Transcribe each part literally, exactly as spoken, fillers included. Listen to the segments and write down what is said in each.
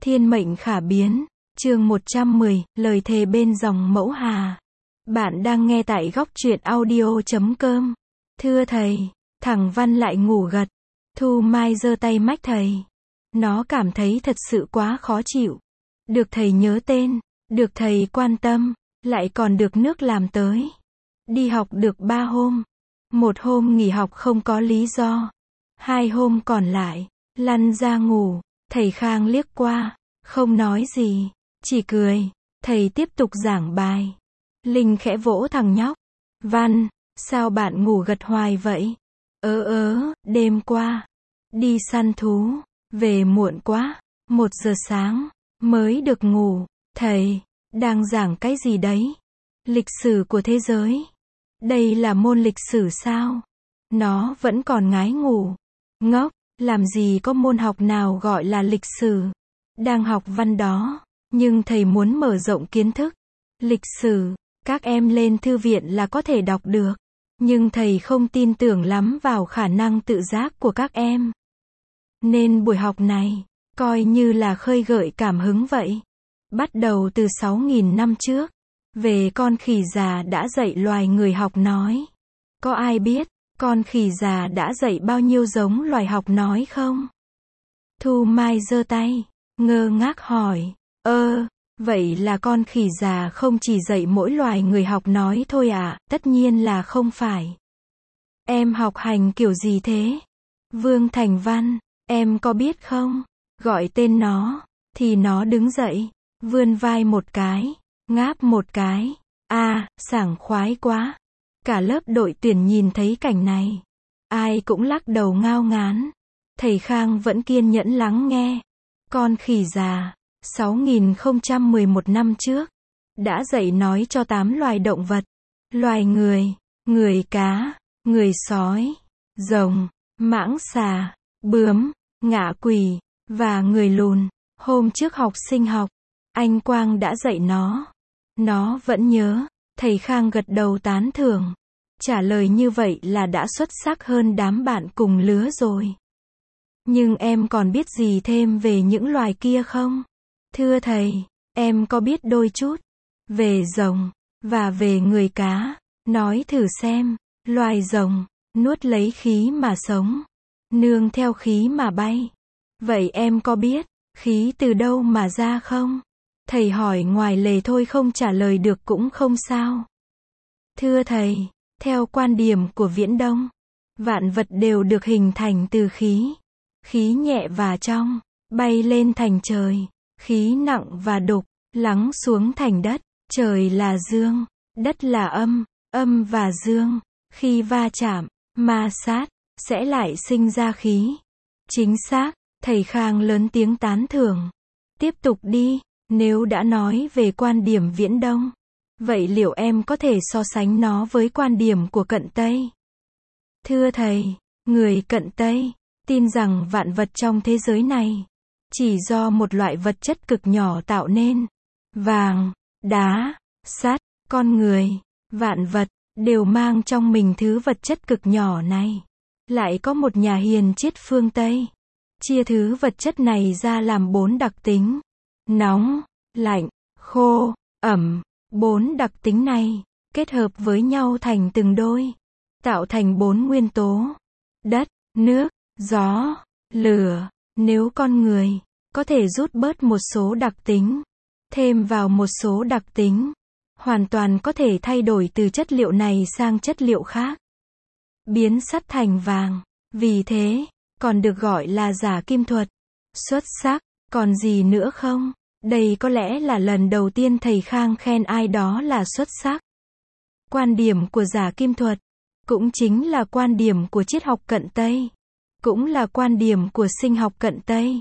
Thiên mệnh khả biến, chương một trăm mười, lời thề bên dòng mẫu Hà. Bạn đang nghe tại góc truyện audio chấm com. Thưa thầy, thằng Văn lại ngủ gật. Thu Mai giơ tay mách thầy. Nó cảm thấy thật sự quá khó chịu. Được thầy nhớ tên, được thầy quan tâm, lại còn được nước làm tới. Đi học được ba hôm. Một hôm nghỉ học không có lý do. Hai hôm còn lại, lăn ra ngủ. Thầy Khang liếc qua, không nói gì, chỉ cười. Thầy tiếp tục giảng bài. Linh khẽ vỗ thằng nhóc. Văn, sao bạn ngủ gật hoài vậy? Ớ ớ, đêm qua, đi săn thú, về muộn quá, một giờ sáng, mới được ngủ. Thầy, đang giảng cái gì đấy? Lịch sử của thế giới. Đây là môn lịch sử sao? Nó vẫn còn ngái ngủ. Ngốc, làm gì có môn học nào gọi là lịch sử. Đang học văn đó, nhưng thầy muốn mở rộng kiến thức. Lịch sử, các em lên thư viện là có thể đọc được. Nhưng thầy không tin tưởng lắm vào khả năng tự giác của các em. Nên buổi học này, coi như là khơi gợi cảm hứng vậy. Bắt đầu từ sáu nghìn năm trước, về con khỉ già đã dạy loài người học nói. Có ai biết, con khỉ già đã dạy bao nhiêu giống loài học nói không? Thu Mai giơ tay, ngơ ngác hỏi, ơ, vậy là con khỉ già không chỉ dạy mỗi loài người học nói thôi à? Tất nhiên là không phải. Em học hành kiểu gì thế? Vương Thành Văn, em có biết không? Gọi tên nó, thì nó đứng dậy, vươn vai một cái, ngáp một cái. À, sảng khoái quá. Cả lớp đội tuyển nhìn thấy cảnh này. Ai cũng lắc đầu ngao ngán. Thầy Khang vẫn kiên nhẫn lắng nghe. Con khỉ già, sáu nghìn không trăm mười một năm trước, đã dạy nói cho tám loài động vật. Loài người, người cá, người sói, rồng, mãng xà, bướm, ngạ quỷ, và người lùn. Hôm trước học sinh học, anh Quang đã dạy nó. Nó vẫn nhớ. Thầy Khang gật đầu tán thưởng. Trả lời như vậy là đã xuất sắc hơn đám bạn cùng lứa rồi. Nhưng em còn biết gì thêm về những loài kia không? Thưa thầy, em có biết đôi chút. Về rồng, và về người cá. Nói thử xem, loài rồng, nuốt lấy khí mà sống. Nương theo khí mà bay. Vậy em có biết, khí từ đâu mà ra không? Thầy hỏi ngoài lề thôi, không trả lời được cũng không sao. Thưa thầy, theo quan điểm của Viễn Đông, vạn vật đều được hình thành từ khí. Khí nhẹ và trong, bay lên thành trời. Khí nặng và đục, lắng xuống thành đất. Trời là dương, đất là âm, âm và dương. Khi va chạm, ma sát, sẽ lại sinh ra khí. Chính xác, thầy Khang lớn tiếng tán thưởng. Tiếp tục đi, nếu đã nói về quan điểm Viễn Đông, vậy liệu em có thể so sánh nó với quan điểm của Cận Tây? Thưa thầy, người Cận Tây tin rằng vạn vật trong thế giới này chỉ do một loại vật chất cực nhỏ tạo nên. Vàng, đá, sắt, con người, vạn vật đều mang trong mình thứ vật chất cực nhỏ này. Lại có một nhà hiền triết phương Tây chia thứ vật chất này ra làm bốn đặc tính: nóng, lạnh, khô, ẩm. Bốn đặc tính này kết hợp với nhau thành từng đôi, tạo thành bốn nguyên tố: đất, nước, gió, lửa. Nếu con người có thể rút bớt một số đặc tính, thêm vào một số đặc tính, hoàn toàn có thể thay đổi từ chất liệu này sang chất liệu khác, biến sắt thành vàng. Vì thế, còn được gọi là giả kim thuật. Xuất sắc, còn gì nữa không? Đây có lẽ là lần đầu tiên thầy Khang khen ai đó là xuất sắc. Quan điểm của giả kim thuật, cũng chính là quan điểm của triết học Cận Tây, cũng là quan điểm của sinh học Cận Tây.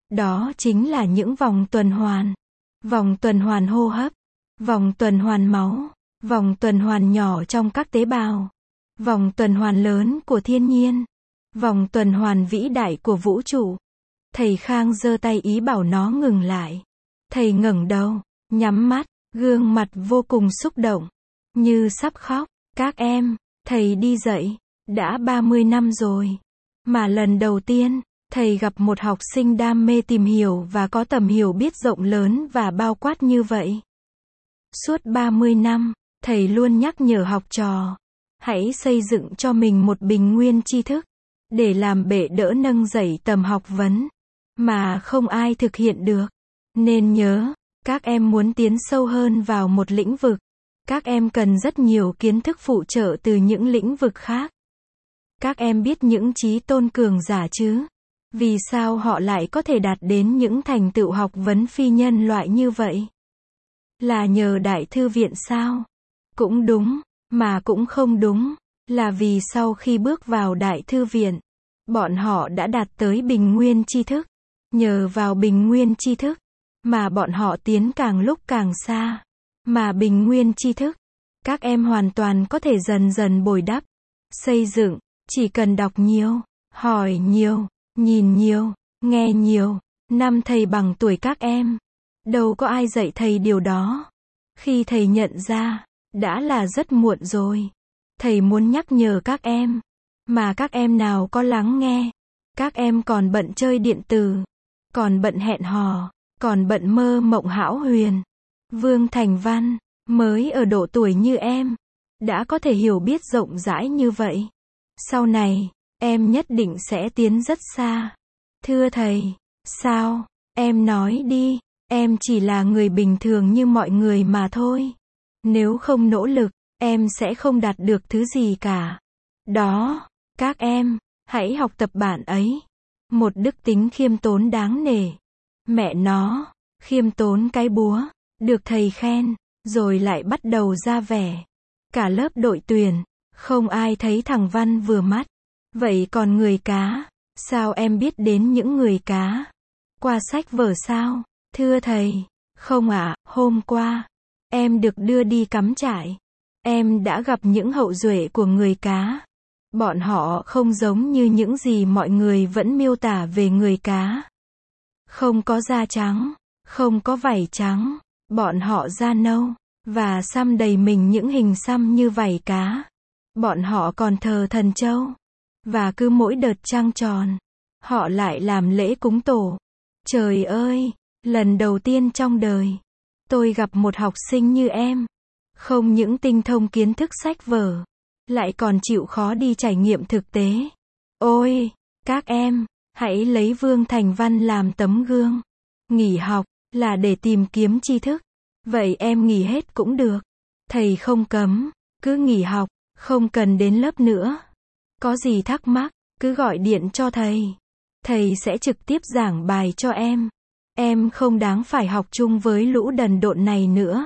Đó chính là những vòng tuần hoàn. Vòng tuần hoàn hô hấp, vòng tuần hoàn máu, vòng tuần hoàn nhỏ trong các tế bào, vòng tuần hoàn lớn của thiên nhiên, vòng tuần hoàn vĩ đại của vũ trụ. Thầy Khang giơ tay ý bảo nó ngừng lại. Thầy ngẩng đầu, nhắm mắt, gương mặt vô cùng xúc động, như sắp khóc. Các em, thầy đi dạy đã ba mươi năm rồi, mà lần đầu tiên Thầy gặp một học sinh đam mê tìm hiểu và có tầm hiểu biết rộng lớn và bao quát như vậy. Suốt ba mươi năm, thầy luôn nhắc nhở học trò, hãy xây dựng cho mình một bình nguyên tri thức, để làm bệ đỡ nâng dậy tầm học vấn, mà không ai thực hiện được. Nên nhớ, các em muốn tiến sâu hơn vào một lĩnh vực, các em cần rất nhiều kiến thức phụ trợ từ những lĩnh vực khác. Các em biết những trí tôn cường giả chứ? Vì sao họ lại có thể đạt đến những thành tựu học vấn phi nhân loại như vậy? Là nhờ Đại Thư Viện sao? Cũng đúng, mà cũng không đúng. Là vì sau khi bước vào Đại Thư Viện, bọn họ đã đạt tới bình nguyên tri thức. Nhờ vào bình nguyên tri thức, mà bọn họ tiến càng lúc càng xa. Mà bình nguyên tri thức, các em hoàn toàn có thể dần dần bồi đắp, xây dựng, chỉ cần đọc nhiều, hỏi nhiều, nhìn nhiều, nghe nhiều. Năm thầy bằng tuổi các em, đâu có ai dạy thầy điều đó. Khi thầy nhận ra, đã là rất muộn rồi. Thầy muốn nhắc nhở các em, mà các em nào có lắng nghe. Các em còn bận chơi điện tử, còn bận hẹn hò, còn bận mơ mộng hão huyền. Vương Thành Văn, mới ở độ tuổi như em, đã có thể hiểu biết rộng rãi như vậy. Sau này, em nhất định sẽ tiến rất xa. Thưa thầy, sao? Em nói đi, em chỉ là người bình thường như mọi người mà thôi. Nếu không nỗ lực, em sẽ không đạt được thứ gì cả. Đó, các em, hãy học tập bạn ấy. Một đức tính khiêm tốn đáng nể. Mẹ nó, khiêm tốn cái búa, được thầy khen, rồi lại bắt đầu ra vẻ. Cả lớp đội tuyển, không ai thấy thằng Văn vừa mắt. Vậy còn người cá, sao em biết đến những người cá? Qua sách vở sao? Thưa thầy, không ạ, hôm qua, em được đưa đi cắm trại. Em đã gặp những hậu duệ của người cá. Bọn họ không giống như những gì mọi người vẫn miêu tả về người cá. Không có da trắng, không có vảy trắng, bọn họ da nâu, và xăm đầy mình những hình xăm như vảy cá. Bọn họ còn thờ thần châu, và cứ mỗi đợt trăng tròn, họ lại làm lễ cúng tổ. Trời ơi, lần đầu tiên trong đời, tôi gặp một học sinh như em. Không những tinh thông kiến thức sách vở, lại còn chịu khó đi trải nghiệm thực tế. Ôi, các em, hãy lấy Vương Thành Văn làm tấm gương. Nghỉ học, là để tìm kiếm tri thức. Vậy em nghỉ hết cũng được. Thầy không cấm, cứ nghỉ học, không cần đến lớp nữa. Có gì thắc mắc, cứ gọi điện cho thầy. Thầy sẽ trực tiếp giảng bài cho em. Em không đáng phải học chung với lũ đần độn này nữa.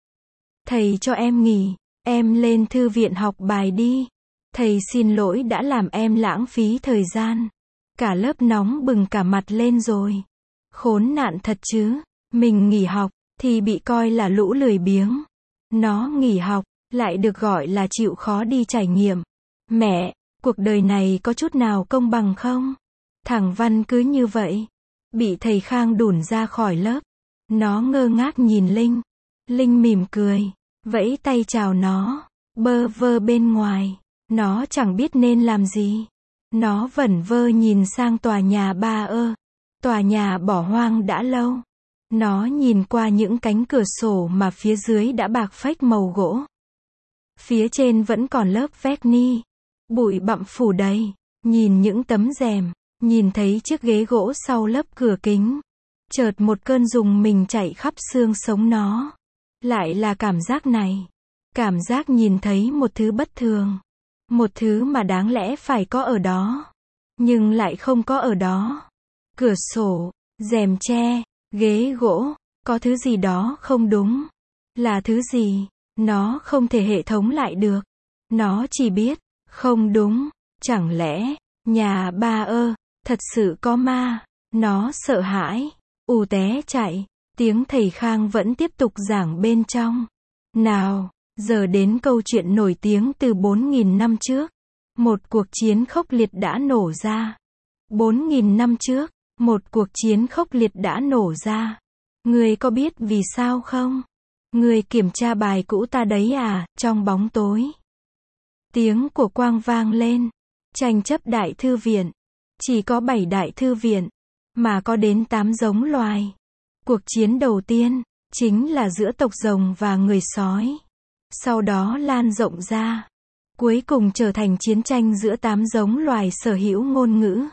Thầy cho em nghỉ, em lên thư viện học bài đi. Thầy xin lỗi đã làm em lãng phí thời gian. Cả lớp nóng bừng cả mặt lên rồi. Khốn nạn thật chứ, mình nghỉ học, thì bị coi là lũ lười biếng. Nó nghỉ học, lại được gọi là chịu khó đi trải nghiệm. Mẹ, cuộc đời này có chút nào công bằng không? Thằng Văn cứ như vậy, bị thầy Khang đuổi ra khỏi lớp. Nó ngơ ngác nhìn Linh. Linh mỉm cười, vẫy tay chào nó, bơ vơ bên ngoài. Nó chẳng biết nên làm gì. Nó vẩn vơ nhìn sang tòa nhà ba ơ. Tòa nhà bỏ hoang đã lâu. Nó nhìn qua những cánh cửa sổ mà phía dưới đã bạc phách màu gỗ. Phía trên vẫn còn lớp vét ni. Bụi bặm phủ đầy. Nhìn những tấm rèm, nhìn thấy chiếc ghế gỗ sau lớp cửa kính. Chợt một cơn rùng mình chạy khắp xương sống nó. Lại là cảm giác này. Cảm giác nhìn thấy một thứ bất thường. Một thứ mà đáng lẽ phải có ở đó. Nhưng lại không có ở đó. Cửa sổ, rèm tre, ghế gỗ, có thứ gì đó không đúng. Là thứ gì? Nó không thể hệ thống lại được. Nó chỉ biết, không đúng. Chẳng lẽ, nhà ba ơ, thật sự có ma? Nó sợ hãi, ù té chạy. Tiếng thầy Khang vẫn tiếp tục giảng bên trong. Nào, giờ đến câu chuyện nổi tiếng từ bốn nghìn năm trước. Một cuộc chiến khốc liệt đã nổ ra. bốn nghìn năm trước, một cuộc chiến khốc liệt đã nổ ra. Ngươi có biết vì sao không? Ngươi kiểm tra bài cũ ta đấy à, trong bóng tối. Tiếng của quang vang lên. Tranh chấp Đại Thư Viện. chỉ có bảy đại thư viện, mà có đến tám giống loài. Cuộc chiến đầu tiên, chính là giữa tộc rồng và người sói. Sau đó lan rộng ra. Cuối cùng trở thành chiến tranh giữa tám giống loài sở hữu ngôn ngữ.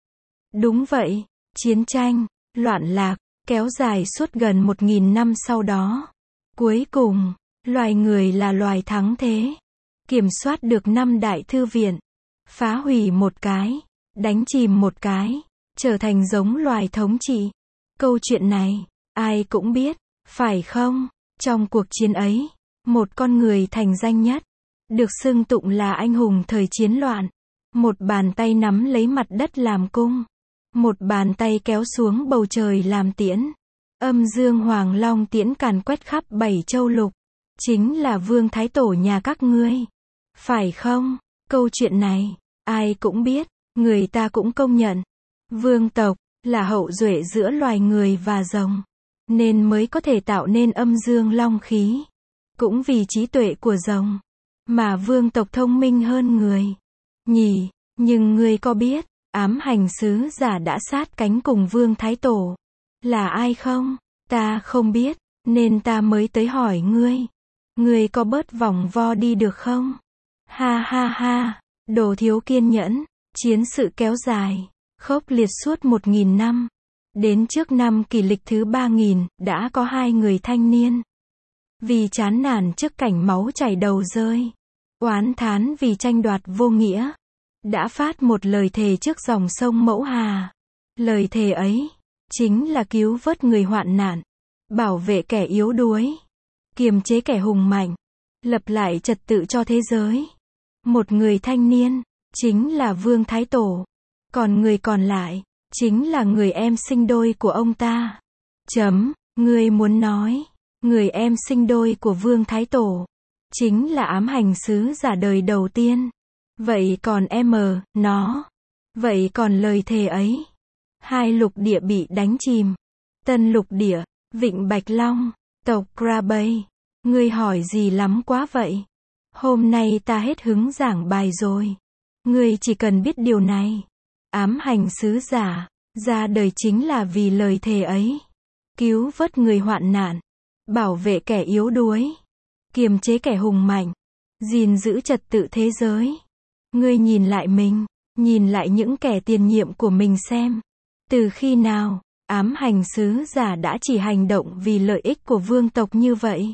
Đúng vậy, chiến tranh, loạn lạc, kéo dài suốt gần một nghìn năm sau đó. Cuối cùng, loài người là loài thắng thế. Kiểm soát được năm đại thư viện. Phá hủy một cái, đánh chìm một cái, trở thành giống loài thống trị. Câu chuyện này, ai cũng biết, phải không? Trong cuộc chiến ấy, một con người thành danh nhất, được xưng tụng là anh hùng thời chiến loạn. Một bàn tay nắm lấy mặt đất làm cung. Một bàn tay kéo xuống bầu trời làm tiễn. Âm dương hoàng long tiễn càn quét khắp bảy châu lục. Chính là Vương Thái Tổ nhà các ngươi. Phải không? Câu chuyện này, ai cũng biết, người ta cũng công nhận. Vương tộc, là hậu duệ giữa loài người và rồng. Nên mới có thể tạo nên âm dương long khí. Cũng vì trí tuệ của rồng, mà vương tộc thông minh hơn người. Nhỉ, nhưng ngươi có biết, ám hành sứ giả đã sát cánh cùng Vương Thái Tổ là ai không? Ta không biết, nên ta mới tới hỏi ngươi. Ngươi có bớt vòng vo đi được không? Ha ha ha, đồ thiếu kiên nhẫn. Chiến sự kéo dài, khốc liệt suốt một nghìn năm. Đến trước năm kỷ lịch thứ ba nghìn, đã có hai người thanh niên. Vì chán nản trước cảnh máu chảy đầu rơi, oán thán vì tranh đoạt vô nghĩa, đã phát một lời thề trước dòng sông Mẫu Hà. Lời thề ấy, chính là cứu vớt người hoạn nạn, bảo vệ kẻ yếu đuối, kiềm chế kẻ hùng mạnh, lập lại trật tự cho thế giới. Một người thanh niên, chính là Vương Thái Tổ. Còn người còn lại, chính là người em sinh đôi của ông ta. Chấm, ngươi muốn nói, người em sinh đôi của Vương Thái Tổ, chính là ám hành sứ giả đời đầu tiên. Vậy còn em, nó, vậy còn lời thề ấy. Hai lục địa bị đánh chìm. Tân lục địa, Vịnh Bạch Long, tộc Krabay. Ngươi hỏi gì lắm quá vậy? Hôm nay ta hết hứng giảng bài rồi. Ngươi chỉ cần biết điều này. Ám hành sứ giả, ra đời chính là vì lời thề ấy. Cứu vớt người hoạn nạn, bảo vệ kẻ yếu đuối, kiềm chế kẻ hùng mạnh, gìn giữ trật tự thế giới. Ngươi nhìn lại mình, nhìn lại những kẻ tiền nhiệm của mình xem. Từ khi nào, ám hành sứ giả đã chỉ hành động vì lợi ích của vương tộc như vậy?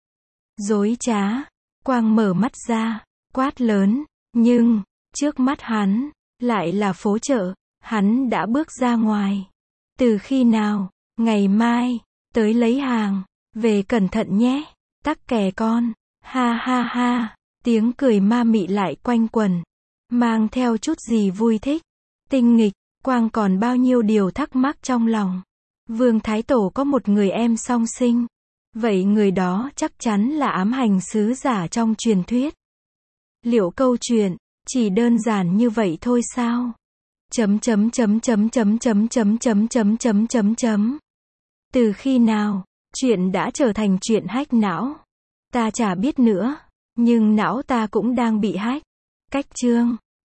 Dối trá, Quang mở mắt ra, quát lớn, nhưng, trước mắt hắn, lại là phố chợ, hắn đã bước ra ngoài. Từ khi nào, ngày mai, tới lấy hàng, về cẩn thận nhé, tắc kè con, ha ha ha, tiếng cười ma mị lại quanh quẩn, mang theo chút gì vui thích, tinh nghịch. Quang còn bao nhiêu điều thắc mắc trong lòng. Vương Thái Tổ có một người em song sinh. Vậy người đó chắc chắn là ám hành sứ giả trong truyền thuyết. Liệu câu chuyện chỉ đơn giản như vậy thôi sao? Chấm chấm chấm chấm chấm chấm chấm chấm chấm chấm chấm chấm. Từ khi nào, chuyện đã trở thành chuyện hack não? Ta chả biết nữa, nhưng não ta cũng đang bị hack. Cách chương